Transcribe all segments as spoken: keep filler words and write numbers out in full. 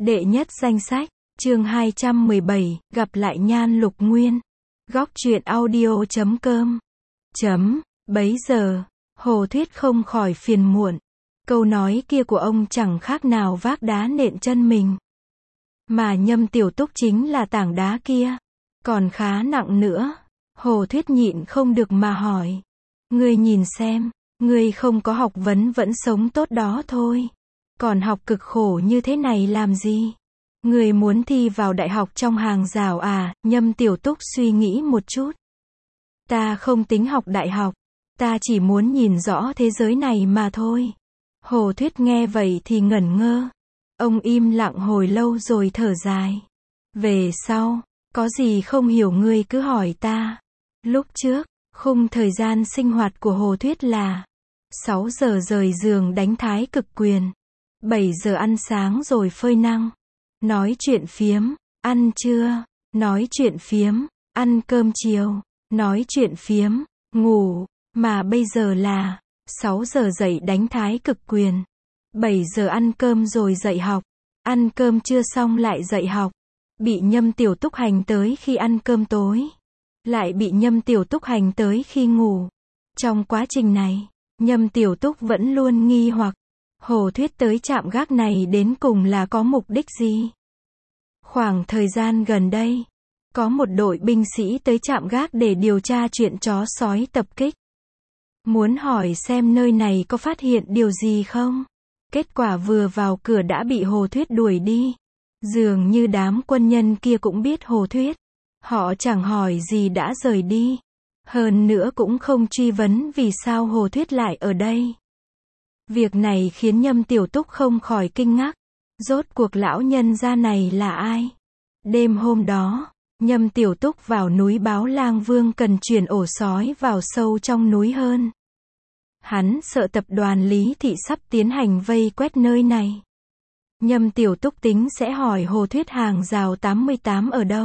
Đệ nhất danh sách, chương hai trăm mười bảy, gặp lại Nhan Lục Nguyên. Góc truyện audio chấm com. Chấm, bấy giờ, Hồ Thuyết không khỏi phiền muộn. Câu nói kia của ông chẳng khác nào vác đá nện chân mình. Mà Nhâm Tiểu Túc chính là tảng đá kia. Còn khá nặng nữa. Hồ Thuyết nhịn không được mà hỏi. Ngươi nhìn xem, ngươi không có học vấn vẫn sống tốt đó thôi. Còn học cực khổ như thế này làm gì? Ngươi muốn thi vào đại học trong hàng rào à? Nhâm Tiểu Túc suy nghĩ một chút. Ta không tính học đại học. Ta chỉ muốn nhìn rõ thế giới này mà thôi. Hồ Thuyết nghe vậy thì ngẩn ngơ. Ông im lặng hồi lâu rồi thở dài. Về sau, có gì không hiểu ngươi cứ hỏi ta. Lúc trước, khung thời gian sinh hoạt của Hồ Thuyết là sáu giờ rời giường đánh thái cực quyền, bảy giờ ăn sáng rồi phơi năng, nói chuyện phiếm, ăn trưa, nói chuyện phiếm, ăn cơm chiều, nói chuyện phiếm, ngủ, mà bây giờ là sáu giờ dậy đánh thái cực quyền, bảy giờ ăn cơm rồi dậy học, ăn cơm trưa xong lại dậy học, bị Nhâm Tiểu Túc hành tới khi ăn cơm tối, lại bị Nhâm Tiểu Túc hành tới khi ngủ. Trong quá trình này, Nhâm Tiểu Túc vẫn luôn nghi hoặc, Hồ Thuyết tới trạm gác này đến cùng là có mục đích gì? Khoảng thời gian gần đây, có một đội binh sĩ tới trạm gác để điều tra chuyện chó sói tập kích. Muốn hỏi xem nơi này có phát hiện điều gì không? Kết quả vừa vào cửa đã bị Hồ Thuyết đuổi đi. Dường như đám quân nhân kia cũng biết Hồ Thuyết. Họ chẳng hỏi gì đã rời đi. Hơn nữa cũng không truy vấn vì sao Hồ Thuyết lại ở đây. Việc này khiến Nhâm Tiểu Túc không khỏi kinh ngạc. Rốt cuộc lão nhân gia này là ai? Đêm hôm đó, Nhâm Tiểu Túc vào núi báo Lang Vương cần chuyển ổ sói vào sâu trong núi hơn. Hắn sợ tập đoàn Lý Thị sắp tiến hành vây quét nơi này. Nhâm Tiểu Túc tính sẽ hỏi Hồ Thuyết hàng rào tám mươi tám ở đâu.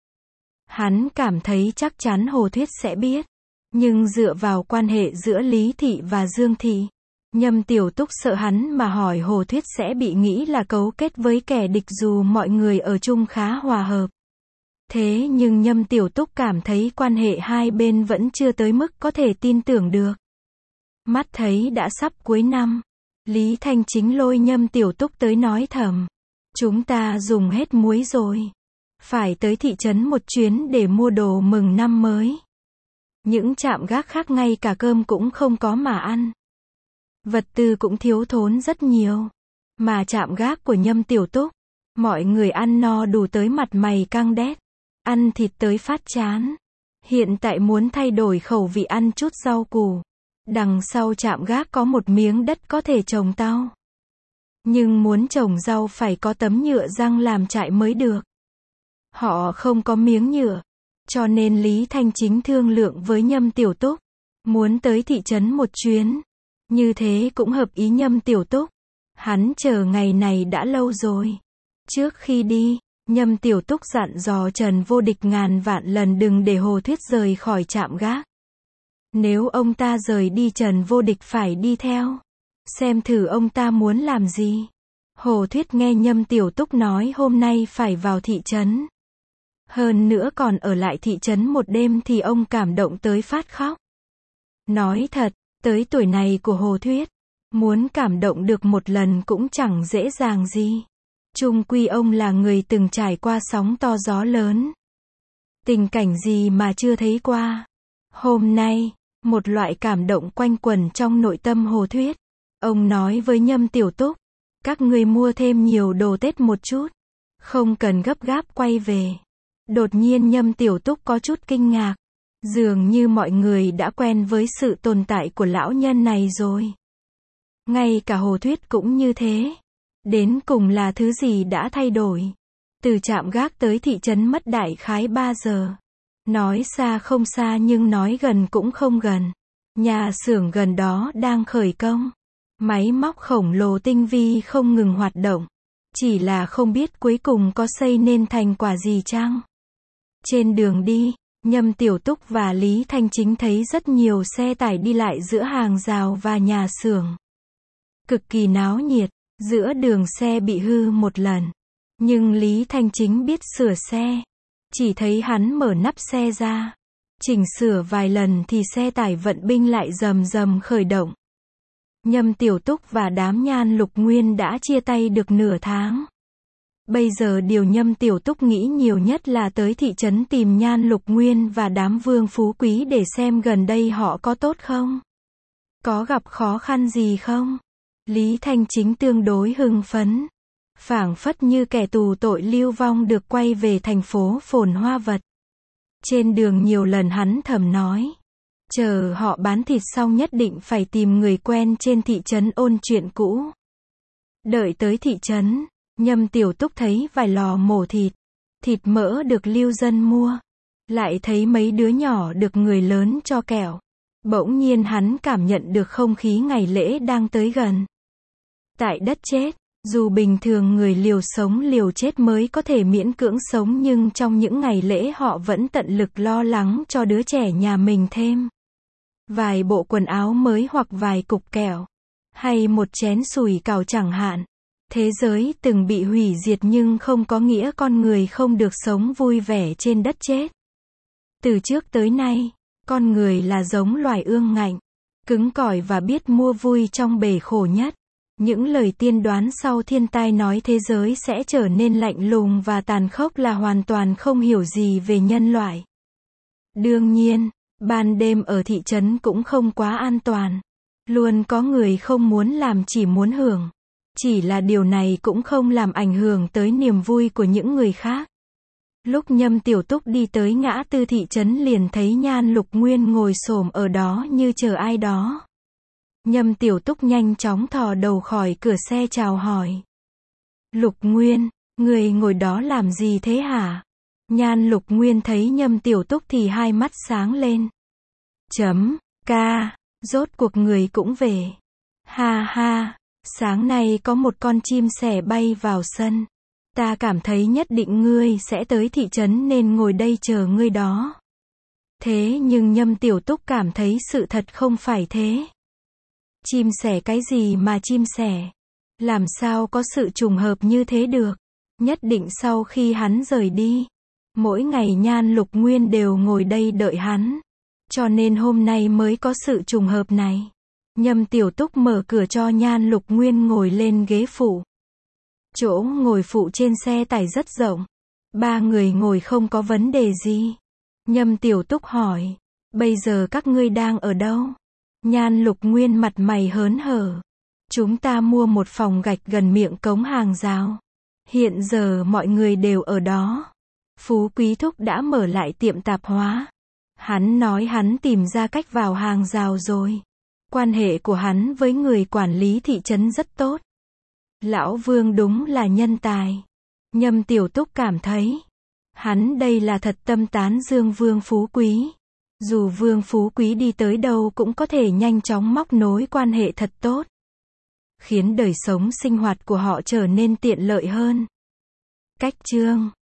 Hắn cảm thấy chắc chắn Hồ Thuyết sẽ biết. Nhưng dựa vào quan hệ giữa Lý Thị và Dương Thị, Nhâm Tiểu Túc sợ hắn mà hỏi Hồ Thuyết sẽ bị nghĩ là cấu kết với kẻ địch dù mọi người ở chung khá hòa hợp. Thế nhưng Nhâm Tiểu Túc cảm thấy quan hệ hai bên vẫn chưa tới mức có thể tin tưởng được. Mắt thấy đã sắp cuối năm, Lý Thanh Chính lôi Nhâm Tiểu Túc tới nói thầm. Chúng ta dùng hết muối rồi. Phải tới thị trấn một chuyến để mua đồ mừng năm mới. Những trạm gác khác ngay cả cơm cũng không có mà ăn. Vật tư cũng thiếu thốn rất nhiều. Mà trạm gác của Nhâm Tiểu Túc, mọi người ăn no đủ tới mặt mày căng đét. Ăn thịt tới phát chán. Hiện tại muốn thay đổi khẩu vị ăn chút rau củ. Đằng sau trạm gác có một miếng đất có thể trồng tao. Nhưng muốn trồng rau phải có tấm nhựa răng làm trại mới được. Họ không có miếng nhựa. Cho nên Lý Thanh Chính thương lượng với Nhâm Tiểu Túc. Muốn tới thị trấn một chuyến. Như thế cũng hợp ý Nhâm Tiểu Túc. Hắn chờ ngày này đã lâu rồi. Trước khi đi, Nhâm Tiểu Túc dặn dò Trần Vô Địch ngàn vạn lần đừng để Hồ Thuyết rời khỏi trạm gác. Nếu ông ta rời đi Trần Vô Địch phải đi theo. Xem thử ông ta muốn làm gì. Hồ Thuyết nghe Nhâm Tiểu Túc nói hôm nay phải vào thị trấn. Hơn nữa còn ở lại thị trấn một đêm thì ông cảm động tới phát khóc. Nói thật, tới tuổi này của Hồ Thuyết, muốn cảm động được một lần cũng chẳng dễ dàng gì. Chung quy ông là người từng trải qua sóng to gió lớn. Tình cảnh gì mà chưa thấy qua. Hôm nay, một loại cảm động quanh quẩn trong nội tâm Hồ Thuyết. Ông nói với Nhâm Tiểu Túc, các ngươi mua thêm nhiều đồ Tết một chút. Không cần gấp gáp quay về. Đột nhiên Nhâm Tiểu Túc có chút kinh ngạc. Dường như mọi người đã quen với sự tồn tại của lão nhân này rồi. Ngay cả Hồ Thuyết cũng như thế. Đến cùng là thứ gì đã thay đổi. Từ trạm gác tới thị trấn mất đại khái ba giờ. Nói xa không xa nhưng nói gần cũng không gần. Nhà xưởng gần đó đang khởi công. Máy móc khổng lồ tinh vi không ngừng hoạt động. Chỉ là không biết cuối cùng có xây nên thành quả gì chăng? Trên đường đi, Nhâm Tiểu Túc và Lý Thanh Chính thấy rất nhiều xe tải đi lại giữa hàng rào và nhà xưởng. Cực kỳ náo nhiệt, giữa đường xe bị hư một lần. Nhưng Lý Thanh Chính biết sửa xe. Chỉ thấy hắn mở nắp xe ra. Chỉnh sửa vài lần thì xe tải vận binh lại rầm rầm khởi động. Nhâm Tiểu Túc và đám Nhan Lục Nguyên đã chia tay được nửa tháng. Bây giờ điều Nhâm Tiểu Túc nghĩ nhiều nhất là tới thị trấn tìm Nhan Lục Nguyên và đám Vương Phú Quý để xem gần đây họ có tốt không? Có gặp khó khăn gì không? Lý Thanh Chính tương đối hưng phấn. Phảng phất như kẻ tù tội lưu vong được quay về thành phố phồn hoa vật. Trên đường nhiều lần hắn thầm nói. Chờ họ bán thịt xong nhất định phải tìm người quen trên thị trấn ôn chuyện cũ. Đợi tới thị trấn, Nhâm Tiểu Túc thấy vài lò mổ thịt. Thịt mỡ được lưu dân mua. Lại thấy mấy đứa nhỏ được người lớn cho kẹo. Bỗng nhiên hắn cảm nhận được không khí ngày lễ đang tới gần. Tại đất chết, dù bình thường người liều sống liều chết mới có thể miễn cưỡng sống nhưng trong những ngày lễ họ vẫn tận lực lo lắng cho đứa trẻ nhà mình thêm. Vài bộ quần áo mới hoặc vài cục kẹo. Hay một chén sủi cảo chẳng hạn. Thế giới từng bị hủy diệt nhưng không có nghĩa con người không được sống vui vẻ trên đất chết. Từ trước tới nay, con người là giống loài ương ngạnh, cứng cỏi và biết mua vui trong bể khổ nhất. Những lời tiên đoán sau thiên tai nói thế giới sẽ trở nên lạnh lùng và tàn khốc là hoàn toàn không hiểu gì về nhân loại. Đương nhiên, ban đêm ở thị trấn cũng không quá an toàn. Luôn có người không muốn làm chỉ muốn hưởng. Chỉ là điều này cũng không làm ảnh hưởng tới niềm vui của những người khác. Lúc Nhâm Tiểu Túc đi tới ngã tư thị trấn liền thấy Nhan Lục Nguyên ngồi xổm ở đó như chờ ai đó. Nhâm Tiểu Túc nhanh chóng thò đầu khỏi cửa xe chào hỏi. Lục Nguyên, người ngồi đó làm gì thế hả? Nhan Lục Nguyên thấy Nhâm Tiểu Túc thì hai mắt sáng lên. Chấm, ca, rốt cuộc người cũng về. Ha ha, sáng nay có một con chim sẻ bay vào sân. Ta cảm thấy nhất định ngươi sẽ tới thị trấn nên ngồi đây chờ ngươi đó. Thế nhưng Nhâm Tiểu Túc cảm thấy sự thật không phải thế. Chim sẻ cái gì mà chim sẻ? Làm sao có sự trùng hợp như thế được? Nhất định sau khi hắn rời đi, mỗi ngày Nhan Lục Nguyên đều ngồi đây đợi hắn. Cho nên hôm nay mới có sự trùng hợp này. Nhâm Tiểu Túc mở cửa cho Nhan Lục Nguyên ngồi lên ghế phụ. Chỗ ngồi phụ trên xe tải rất rộng. Ba người ngồi không có vấn đề gì. Nhâm Tiểu Túc hỏi. Bây giờ các ngươi đang ở đâu? Nhan Lục Nguyên mặt mày hớn hở. Chúng ta mua một phòng gạch gần miệng cống hàng rào. Hiện giờ mọi người đều ở đó. Phú Quý Thúc đã mở lại tiệm tạp hóa. Hắn nói hắn tìm ra cách vào hàng rào rồi. Quan hệ của hắn với người quản lý thị trấn rất tốt. Lão Vương đúng là nhân tài. Nhâm Tiểu Túc cảm thấy. Hắn đây là thật tâm tán dương Vương Phú Quý. Dù Vương Phú Quý đi tới đâu cũng có thể nhanh chóng móc nối quan hệ thật tốt. Khiến đời sống sinh hoạt của họ trở nên tiện lợi hơn. Cách chương